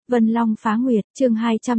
Vân Long Phá Nguyệt, chương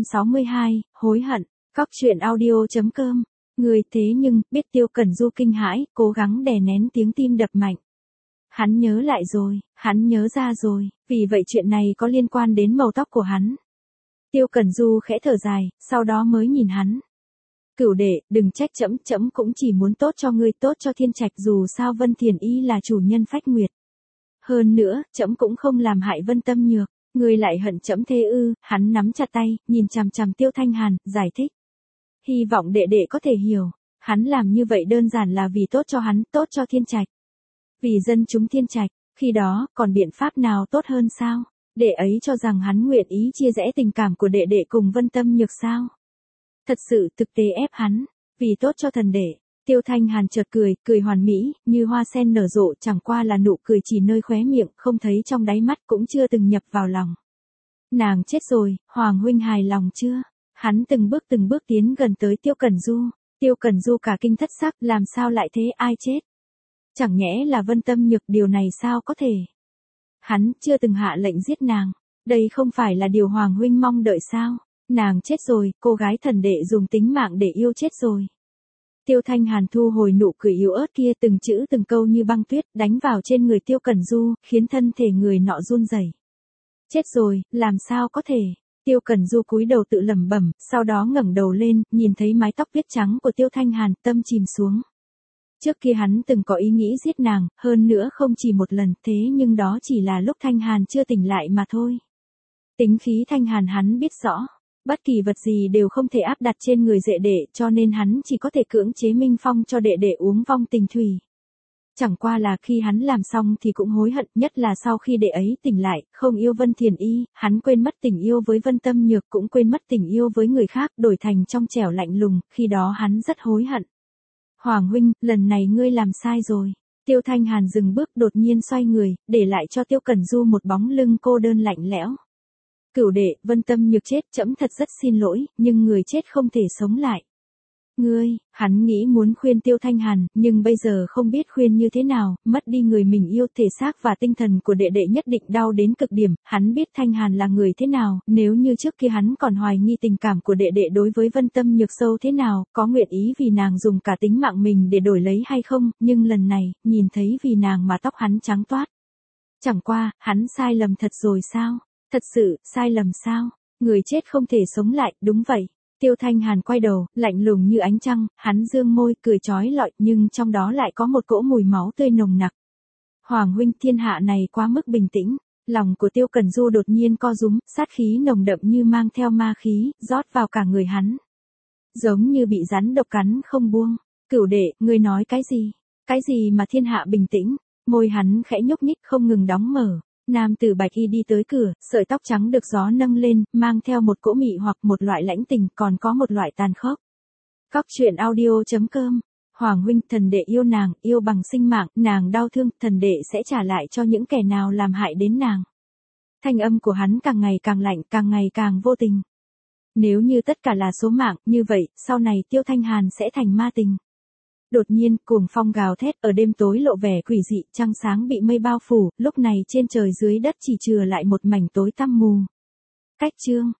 262, hối hận. Cóc truyện audio.com. Người thế nhưng, biết Tiêu Cẩn Du kinh hãi, cố gắng đè nén tiếng tim đập mạnh. Hắn nhớ lại rồi, hắn nhớ ra rồi, vì vậy chuyện này có liên quan đến màu tóc của hắn. Tiêu Cẩn Du khẽ thở dài, sau đó mới nhìn hắn. Cửu đệ, đừng trách trẫm cũng chỉ muốn tốt cho ngươi, tốt cho Thiên Trạch, dù sao Vân Thiền Y là chủ nhân Phách Nguyệt. Hơn nữa, trẫm cũng không làm hại Vân Tâm Nhược, ngươi lại hận trẫm thế ư? Hắn nắm chặt tay, nhìn chằm chằm Tiêu Thanh Hàn, giải thích. Hy vọng đệ đệ có thể hiểu, hắn làm như vậy đơn giản là vì tốt cho hắn, tốt cho Thiên Trạch. Vì dân chúng Thiên Trạch, khi đó, còn biện pháp nào tốt hơn sao? Đệ ấy cho rằng hắn nguyện ý chia rẽ tình cảm của đệ đệ cùng Vân Tâm Nhược sao? Thật sự thực tế ép hắn, vì tốt cho thần đệ. Tiêu Thanh Hàn chợt cười, cười hoàn mỹ, như hoa sen nở rộ, chẳng qua là nụ cười chỉ nơi khóe miệng, không thấy trong đáy mắt, cũng chưa từng nhập vào lòng. Nàng chết rồi, Hoàng huynh hài lòng chưa? Hắn từng bước tiến gần tới Tiêu Cẩn Du. Tiêu Cẩn Du cả kinh thất sắc, làm sao lại thế, ai chết? Chẳng nhẽ là Vân Tâm Nhược, điều này sao có thể? Hắn chưa từng hạ lệnh giết nàng, đây không phải là điều Hoàng huynh mong đợi sao? Nàng chết rồi, cô gái thần đệ dùng tính mạng để yêu chết rồi. Tiêu Thanh Hàn thu hồi nụ cười yếu ớt kia, từng chữ từng câu như băng tuyết, đánh vào trên người Tiêu Cẩn Du, khiến thân thể người nọ run rẩy. Chết rồi, làm sao có thể? Tiêu Cẩn Du cúi đầu tự lẩm bẩm, sau đó ngẩng đầu lên, nhìn thấy mái tóc tuyết trắng của Tiêu Thanh Hàn, tâm chìm xuống. Trước kia hắn từng có ý nghĩ giết nàng, hơn nữa không chỉ một lần, thế nhưng đó chỉ là lúc Thanh Hàn chưa tỉnh lại mà thôi. Tính khí Thanh Hàn hắn biết rõ. Bất kỳ vật gì đều không thể áp đặt trên người đệ đệ, cho nên hắn chỉ có thể cưỡng chế Minh Phong cho đệ đệ uống vong tình thủy. Chẳng qua là khi hắn làm xong thì cũng hối hận, nhất là sau khi đệ ấy tỉnh lại, không yêu Vân Thiền Y, hắn quên mất tình yêu với Vân Tâm Nhược, cũng quên mất tình yêu với người khác, đổi thành trong trẻo lạnh lùng, khi đó hắn rất hối hận. Hoàng huynh, lần này ngươi làm sai rồi. Tiêu Thanh Hàn dừng bước, đột nhiên xoay người, để lại cho Tiêu Cẩn Du một bóng lưng cô đơn lạnh lẽo. Cửu đệ, Vân Tâm Nhược chết, trẫm thật rất xin lỗi, nhưng người chết không thể sống lại. Ngươi, hắn nghĩ muốn khuyên Tiêu Thanh Hàn, nhưng bây giờ không biết khuyên như thế nào, mất đi người mình yêu, thể xác và tinh thần của đệ đệ nhất định đau đến cực điểm, hắn biết Thanh Hàn là người thế nào, nếu như trước kia hắn còn hoài nghi tình cảm của đệ đệ đối với Vân Tâm Nhược sâu thế nào, có nguyện ý vì nàng dùng cả tính mạng mình để đổi lấy hay không, nhưng lần này, nhìn thấy vì nàng mà tóc hắn trắng toát. Chẳng qua, hắn sai lầm thật rồi sao? Thật sự, sai lầm sao? Người chết không thể sống lại, đúng vậy. Tiêu Thanh Hàn quay đầu, lạnh lùng như ánh trăng, hắn dương môi, cười chói lọi, nhưng trong đó lại có một cỗ mùi máu tươi nồng nặc. Hoàng huynh, thiên hạ này quá mức bình tĩnh. Lòng của Tiêu Cẩn Du đột nhiên co rúm, sát khí nồng đậm như mang theo ma khí, rót vào cả người hắn. Giống như bị rắn độc cắn không buông. Cửu đệ, ngươi nói cái gì? Cái gì mà thiên hạ bình tĩnh? Môi hắn khẽ nhúc nhích không ngừng đóng mở. Nam tử bạch y đi tới cửa, sợi tóc trắng được gió nâng lên, mang theo một cỗ mị hoặc một loại lãnh tình, còn có một loại tàn khốc. Cóc truyện audio.com. Hoàng huynh, thần đệ yêu nàng, yêu bằng sinh mạng, nàng đau thương, thần đệ sẽ trả lại cho những kẻ nào làm hại đến nàng. Thanh âm của hắn càng ngày càng lạnh, càng ngày càng vô tình. Nếu như tất cả là số mạng, như vậy, sau này Tiêu Thanh Hàn sẽ thành ma tình. Đột nhiên, cuồng phong gào thét, ở đêm tối lộ vẻ quỷ dị, trăng sáng bị mây bao phủ, lúc này trên trời dưới đất chỉ chừa lại một mảnh tối tăm mù. Cách chương